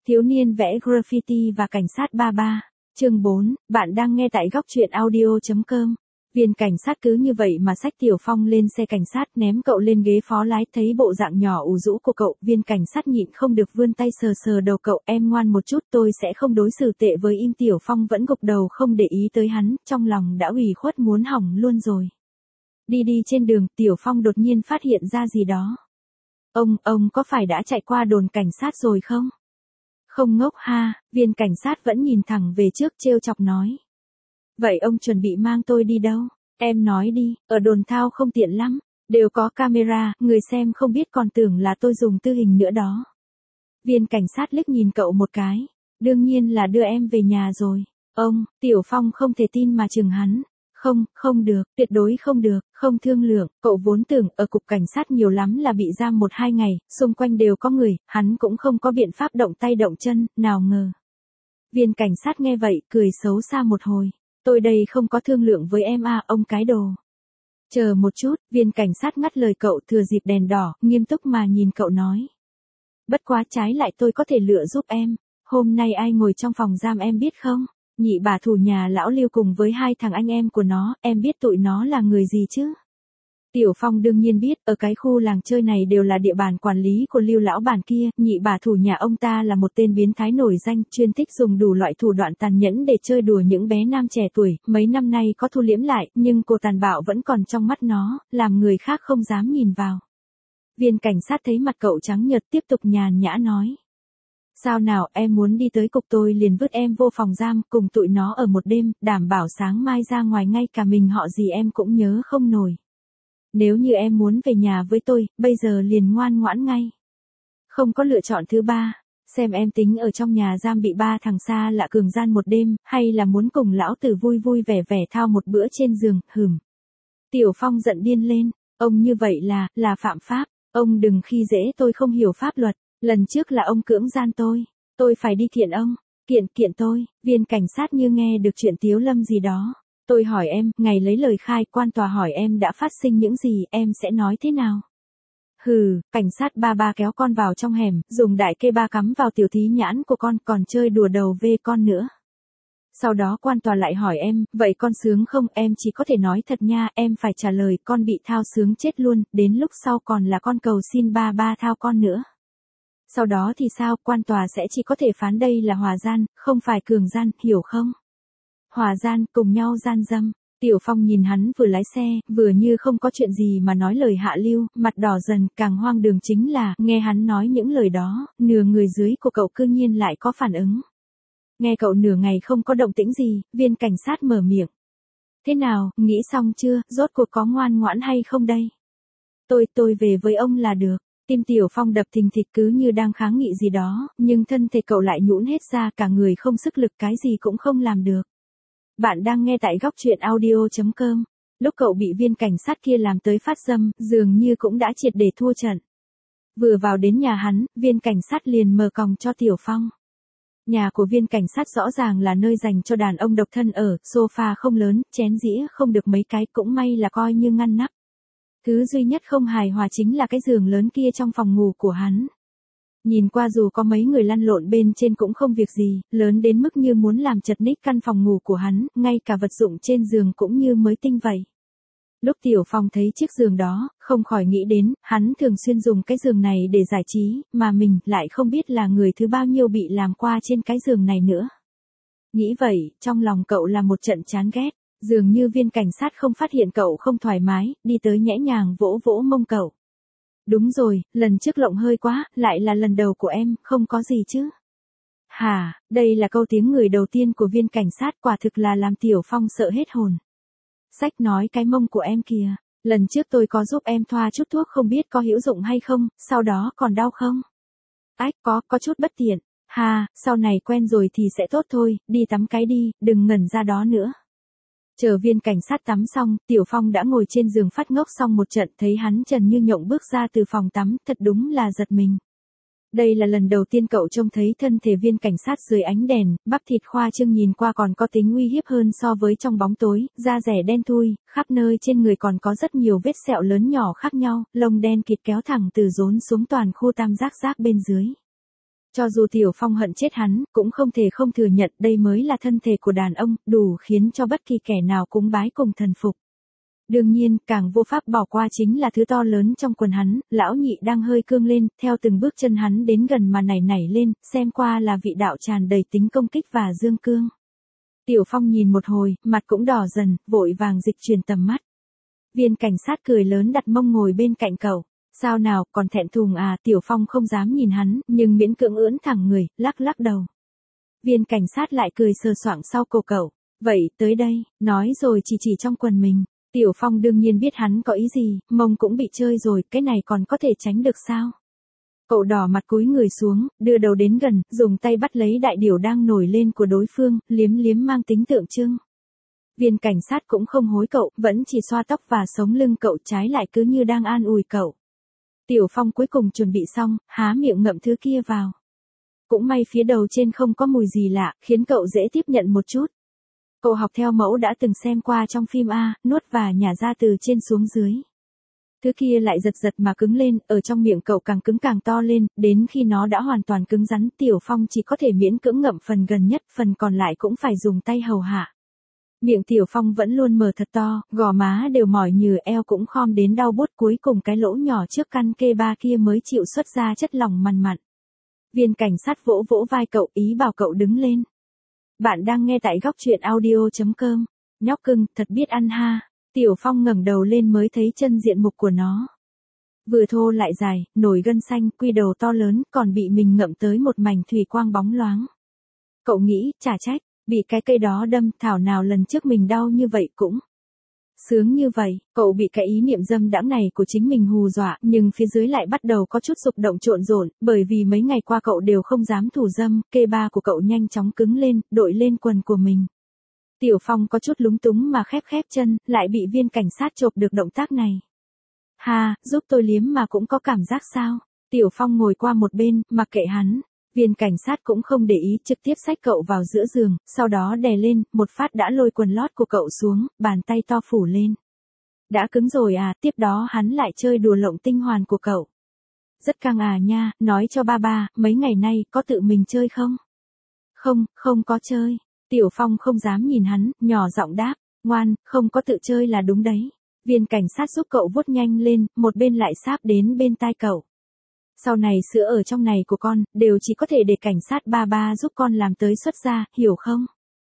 Thiếu niên vẽ graffiti và cảnh sát ba ba. Chương 4, bạn đang nghe tại góc truyện audio.com. Viên cảnh sát cứ như vậy mà xách Tiểu Phong lên xe cảnh sát, ném cậu lên ghế phó lái. Thấy bộ dạng nhỏ ủ rũ của cậu, viên cảnh sát nhịn không được vươn tay sờ sờ đầu cậu. Em ngoan một chút, tôi sẽ không đối xử tệ với im. Tiểu Phong vẫn gục đầu không để ý tới hắn, trong lòng đã ủy khuất muốn hỏng luôn rồi. Đi trên đường, Tiểu Phong đột nhiên phát hiện ra gì đó. Ông có phải đã chạy qua đồn cảnh sát rồi không? Không ngốc ha, viên cảnh sát vẫn nhìn thẳng về trước trêu chọc nói. Vậy ông chuẩn bị mang tôi đi đâu? Em nói đi, ở đồn thao không tiện lắm, đều có camera, người xem không biết còn tưởng là tôi dùng tư hình nữa đó. Viên cảnh sát liếc nhìn cậu một cái, đương nhiên là đưa em về nhà rồi. Ông, Tiểu Phong không thể tin mà chừng hắn. Không được, tuyệt đối không được, không thương lượng. Cậu vốn tưởng ở cục cảnh sát nhiều lắm là bị giam 1-2 ngày, xung quanh đều có người, hắn cũng không có biện pháp động tay động chân, nào ngờ. Viên cảnh sát nghe vậy, cười xấu xa một hồi. Tôi đây không có thương lượng với em à, ông cái đồ. Chờ một chút, viên cảnh sát ngắt lời cậu, thừa dịp đèn đỏ, nghiêm túc mà nhìn cậu nói. Bất quá trái lại tôi có thể lựa giúp em. Hôm nay ai ngồi trong phòng giam em biết không? Nhị bà thủ nhà lão Lưu cùng với 2 thằng anh em của nó, em biết tụi nó là người gì chứ? Tiểu Phong đương nhiên biết, ở cái khu làng chơi này đều là địa bàn quản lý của Lưu lão bản kia, nhị bà thủ nhà ông ta là một tên biến thái nổi danh, chuyên thích dùng đủ loại thủ đoạn tàn nhẫn để chơi đùa những bé nam trẻ tuổi, mấy năm nay có thu liễm lại, nhưng cô tàn bạo vẫn còn trong mắt nó, làm người khác không dám nhìn vào. Viên cảnh sát thấy mặt cậu trắng nhợt tiếp tục nhàn nhã nói. Sao nào, em muốn đi tới cục tôi liền vứt em vô phòng giam, cùng tụi nó ở một đêm, đảm bảo sáng mai ra ngoài ngay cả mình họ gì em cũng nhớ không nổi. Nếu như em muốn về nhà với tôi, bây giờ liền ngoan ngoãn ngay. Không có lựa chọn thứ ba, xem em tính ở trong nhà giam bị 3 thằng xa lạ cường gian một đêm, hay là muốn cùng lão tử vui vui vẻ vẻ thao một bữa trên giường, Tiểu Phong giận điên lên, ông như vậy là phạm pháp, ông đừng khi dễ tôi không hiểu pháp luật. Lần trước là ông cưỡng gian tôi phải đi kiện ông, kiện tôi. Viên cảnh sát như nghe được chuyện Tiếu Lâm gì đó. Tôi hỏi em, ngày lấy lời khai, quan tòa hỏi em đã phát sinh những gì, em sẽ nói thế nào? Cảnh sát ba kéo con vào trong hẻm, dùng đại kê ba cắm vào tiểu thí nhãn của con, còn chơi đùa đầu về con nữa. Sau đó quan tòa lại hỏi em, vậy con sướng không? Em chỉ có thể nói thật nha, em phải trả lời, con bị thao sướng chết luôn, đến lúc sau còn là con cầu xin ba thao con nữa. Sau đó thì sao, quan tòa sẽ chỉ có thể phán đây là hòa gian, không phải cường gian, hiểu không? Hòa gian, cùng nhau gian dâm. Tiểu Phong nhìn hắn vừa lái xe, vừa như không có chuyện gì mà nói lời hạ lưu, mặt đỏ dần, càng hoang đường chính là, nghe hắn nói những lời đó, nửa người dưới của cậu cư nhiên lại có phản ứng. Nghe cậu nửa ngày không có động tĩnh gì, viên cảnh sát mở miệng. Thế nào, nghĩ xong chưa, rốt cuộc có ngoan ngoãn hay không đây? Tôi về với ông là được. Tim Tiểu Phong đập thình thịch cứ như đang kháng nghị gì đó, nhưng thân thể cậu lại nhũn hết ra, cả người không sức lực, cái gì cũng không làm được. Bạn đang nghe tại góc truyện audio.com. Lúc cậu bị viên cảnh sát kia làm tới phát dâm, dường như cũng đã triệt để thua trận. Vừa vào đến nhà hắn, viên cảnh sát liền mở còng cho Tiểu Phong. Nhà của viên cảnh sát rõ ràng là nơi dành cho đàn ông độc thân ở, sofa không lớn, chén dĩa không được mấy cái, cũng may là coi như ngăn nắp. Thứ duy nhất không hài hòa chính là cái giường lớn kia trong phòng ngủ của hắn. Nhìn qua dù có mấy người lăn lộn bên trên cũng không việc gì, lớn đến mức như muốn làm chật ních căn phòng ngủ của hắn, ngay cả vật dụng trên giường cũng như mới tinh vậy. Lúc Tiểu Phong thấy chiếc giường đó, không khỏi nghĩ đến, hắn thường xuyên dùng cái giường này để giải trí, mà mình lại không biết là người thứ bao nhiêu bị làm qua trên cái giường này nữa. Nghĩ vậy, trong lòng cậu là một trận chán ghét. Dường như viên cảnh sát không phát hiện cậu không thoải mái, đi tới nhẽ nhàng vỗ vỗ mông cậu. Đúng rồi, lần trước lộng hơi quá, lại là lần đầu của em, không có gì chứ. Hả, đây là câu tiếng người đầu tiên của viên cảnh sát, quả thực là làm Tiểu Phong sợ hết hồn. Sách nói cái mông của em kìa, lần trước tôi có giúp em thoa chút thuốc không biết có hữu dụng hay không, sau đó còn đau không? Ách, có chút bất tiện. Hà, sau này quen rồi thì sẽ tốt thôi, đi tắm cái đi, đừng ngẩn ra đó nữa. Chờ viên cảnh sát tắm xong, Tiểu Phong đã ngồi trên giường phát ngốc xong một trận, thấy hắn trần như nhộng bước ra từ phòng tắm, thật đúng là giật mình. Đây là lần đầu tiên cậu trông thấy thân thể viên cảnh sát dưới ánh đèn, bắp thịt khoa trương nhìn qua còn có tính uy hiếp hơn so với trong bóng tối, da rẻ đen thui, khắp nơi trên người còn có rất nhiều vết sẹo lớn nhỏ khác nhau, lông đen kịt kéo thẳng từ rốn xuống toàn khu tam giác bên dưới. Cho dù Tiểu Phong hận chết hắn, cũng không thể không thừa nhận đây mới là thân thể của đàn ông, đủ khiến cho bất kỳ kẻ nào cúng bái cùng thần phục. Đương nhiên, càng vô pháp bỏ qua chính là thứ to lớn trong quần hắn, lão nhị đang hơi cương lên, theo từng bước chân hắn đến gần mà nảy lên, xem qua là vị đạo tràn đầy tính công kích và dương cương. Tiểu Phong nhìn một hồi, mặt cũng đỏ dần, vội vàng dịch chuyển tầm mắt. Viên cảnh sát cười lớn đặt mông ngồi bên cạnh cậu. Sao nào, còn thẹn thùng à? Tiểu Phong không dám nhìn hắn, nhưng miễn cưỡng ưỡn thẳng người, lắc lắc đầu. Viên cảnh sát lại cười sờ soạng sau cổ cậu. Vậy, tới đây, nói rồi chỉ trong quần mình. Tiểu Phong đương nhiên biết hắn có ý gì, mông cũng bị chơi rồi, cái này còn có thể tránh được sao? Cậu đỏ mặt cúi người xuống, đưa đầu đến gần, dùng tay bắt lấy đại điểu đang nổi lên của đối phương, liếm liếm mang tính tượng trưng. Viên cảnh sát cũng không hối cậu, vẫn chỉ xoa tóc và sống lưng cậu, trái lại cứ như đang an ủi cậu. Tiểu Phong cuối cùng chuẩn bị xong, há miệng ngậm thứ kia vào. Cũng may phía đầu trên không có mùi gì lạ, khiến cậu dễ tiếp nhận một chút. Cậu học theo mẫu đã từng xem qua trong phim A, nuốt và nhả ra từ trên xuống dưới. Thứ kia lại giật mà cứng lên, ở trong miệng cậu càng cứng càng to lên, đến khi nó đã hoàn toàn cứng rắn, Tiểu Phong chỉ có thể miễn cưỡng ngậm phần gần nhất, phần còn lại cũng phải dùng tay hầu hạ. Miệng Tiểu Phong vẫn luôn mở thật to, gò má đều mỏi nhừ, eo cũng khom đến đau buốt, cuối cùng cái lỗ nhỏ trước căn kê ba kia mới chịu xuất ra chất lỏng mằn mặn. Viên cảnh sát vỗ vỗ vai cậu, ý bảo cậu đứng lên. Bạn đang nghe tại góc truyện audio.com. Nhóc cưng, thật biết ăn ha. Tiểu Phong ngẩng đầu lên mới thấy chân diện mục của nó. Vừa thô lại dài, nổi gân xanh, quy đầu to lớn, còn bị mình ngậm tới một mảnh thủy quang bóng loáng. Cậu nghĩ, chả trách, bị cái cây đó đâm, thảo nào lần trước mình đau như vậy cũng sướng như vậy. Cậu bị cái ý niệm dâm đãng này của chính mình hù dọa, nhưng phía dưới lại bắt đầu có chút dục động trộn rộn, bởi vì mấy ngày qua cậu đều không dám thủ dâm, kê ba của cậu nhanh chóng cứng lên, đội lên quần của mình. Tiểu Phong có chút lúng túng mà khép chân, lại bị viên cảnh sát chộp được động tác này. Ha, giúp tôi liếm mà cũng có cảm giác sao? Tiểu Phong ngồi qua một bên, mặc kệ hắn. Viên cảnh sát cũng không để ý, trực tiếp xách cậu vào giữa giường, sau đó đè lên, một phát đã lôi quần lót của cậu xuống, bàn tay to phủ lên. Đã cứng rồi à? Tiếp đó hắn lại chơi đùa lộng tinh hoàn của cậu. Rất căng à nha, nói cho ba, mấy ngày nay có tự mình chơi không? Không có chơi. Tiểu Phong không dám nhìn hắn, nhỏ giọng đáp, ngoan, không có tự chơi là đúng đấy. Viên cảnh sát giúp cậu vuốt nhanh lên, một bên lại sáp đến bên tai cậu. Sau này sữa ở trong này của con, đều chỉ có thể để cảnh sát ba giúp con làm tới xuất ra, hiểu không?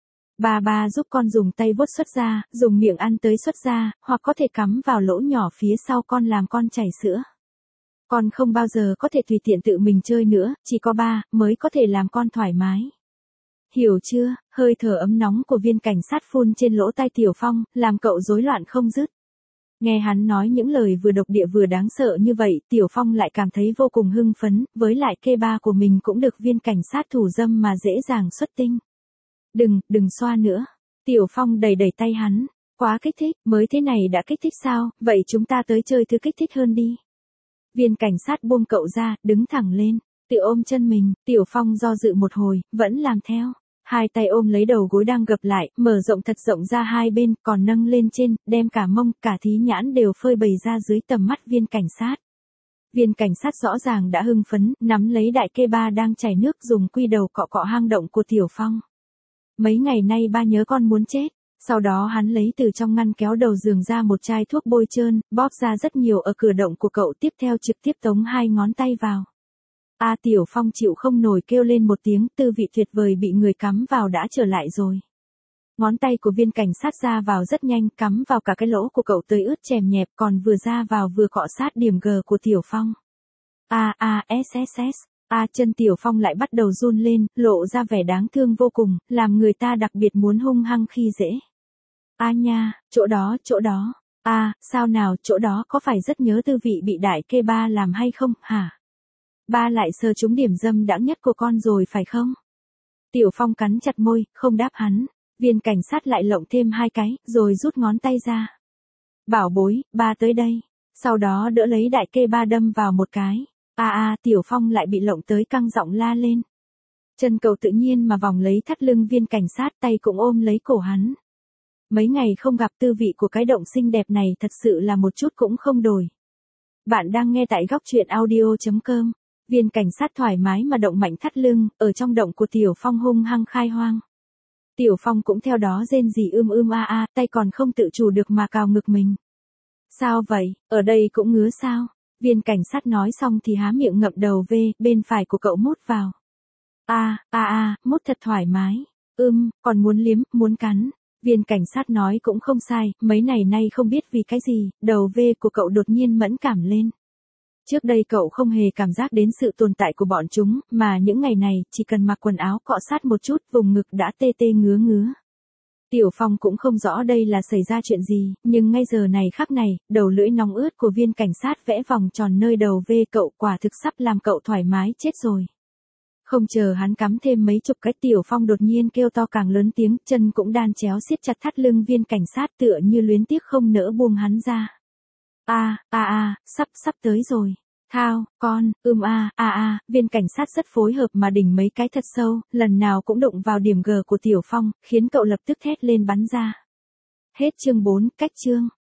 Ba giúp con dùng tay vuốt xuất ra, dùng miệng ăn tới xuất ra, hoặc có thể cắm vào lỗ nhỏ phía sau con làm con chảy sữa. Con không bao giờ có thể tùy tiện tự mình chơi nữa, chỉ có ba mới có thể làm con thoải mái. Hiểu chưa? Hơi thở ấm nóng của viên cảnh sát phun trên lỗ tai Tiểu Phong, làm cậu rối loạn không dứt. Nghe hắn nói những lời vừa độc địa vừa đáng sợ như vậy, Tiểu Phong lại cảm thấy vô cùng hưng phấn, với lại kê ba của mình cũng được viên cảnh sát thủ dâm mà dễ dàng xuất tinh. Đừng xoa nữa. Tiểu Phong đẩy tay hắn. Quá kích thích, mới thế này đã kích thích sao, vậy chúng ta tới chơi thứ kích thích hơn đi. Viên cảnh sát buông cậu ra, đứng thẳng lên, tự ôm chân mình, Tiểu Phong do dự một hồi, vẫn làm theo. Hai tay ôm lấy đầu gối đang gập lại, mở rộng thật rộng ra hai bên, còn nâng lên trên, đem cả mông, cả thí nhãn đều phơi bày ra dưới tầm mắt viên cảnh sát. Viên cảnh sát rõ ràng đã hưng phấn, nắm lấy đại kê ba đang chảy nước, dùng quy đầu cọ hang động của Tiểu Phong. Mấy ngày nay ba nhớ con muốn chết. Sau đó hắn lấy từ trong ngăn kéo đầu giường ra một chai thuốc bôi trơn, bóp ra rất nhiều ở cửa động của cậu, tiếp theo trực tiếp tống hai ngón tay vào. Tiểu Phong chịu không nổi kêu lên một tiếng, tư vị tuyệt vời bị người cắm vào đã trở lại rồi. Ngón tay của viên cảnh sát ra vào rất nhanh, cắm vào cả cái lỗ của cậu tới ướt chèm nhẹp, còn vừa ra vào vừa cọ sát điểm G của Tiểu Phong. Chân Tiểu Phong lại bắt đầu run lên, lộ ra vẻ đáng thương vô cùng, làm người ta đặc biệt muốn hung hăng khi dễ. Nha, chỗ đó. Sao nào, chỗ đó có phải rất nhớ tư vị bị đại kê ba làm hay không, hả? Ba lại sờ trúng điểm dâm đãng nhất của con rồi phải không? Tiểu Phong cắn chặt môi, không đáp hắn. Viên cảnh sát lại lộng thêm hai cái, rồi rút ngón tay ra. Bảo bối, ba tới đây. Sau đó đỡ lấy đại kê ba đâm vào một cái. Tiểu Phong lại bị lộng tới căng giọng la lên. Chân cậu tự nhiên mà vòng lấy thắt lưng viên cảnh sát, tay cũng ôm lấy cổ hắn. Mấy ngày không gặp, tư vị của cái động xinh đẹp này thật sự là một chút cũng không đổi. Bạn đang nghe tại góc truyện audio.com. Viên cảnh sát thoải mái mà động mạnh thắt lưng, ở trong động của Tiểu Phong hung hăng khai hoang. Tiểu Phong cũng theo đó rên rỉ a, tay còn không tự chủ được mà cào ngực mình. Sao vậy, ở đây cũng ngứa sao? Viên cảnh sát nói xong thì há miệng ngậm đầu về, bên phải của cậu mút vào. Mút thật thoải mái. Còn muốn liếm, muốn cắn. Viên cảnh sát nói cũng không sai, mấy này nay không biết vì cái gì, đầu về của cậu đột nhiên mẫn cảm lên. Trước đây cậu không hề cảm giác đến sự tồn tại của bọn chúng, mà những ngày này, chỉ cần mặc quần áo cọ sát một chút, vùng ngực đã tê tê ngứa ngứa. Tiểu Phong cũng không rõ đây là xảy ra chuyện gì, nhưng ngay giờ này khắc này, đầu lưỡi nóng ướt của viên cảnh sát vẽ vòng tròn nơi đầu về cậu quả thực sắp làm cậu thoải mái chết rồi. Không chờ hắn cắm thêm mấy chục cái, Tiểu Phong đột nhiên kêu to càng lớn tiếng, chân cũng đan chéo siết chặt thắt lưng viên cảnh sát tựa như luyến tiếc không nỡ buông hắn ra. Sắp tới rồi. Thao, con, viên cảnh sát rất phối hợp mà đỉnh mấy cái thật sâu, lần nào cũng đụng vào điểm G của Tiểu Phong, khiến cậu lập tức thét lên bắn ra. Hết chương 4, cách chương.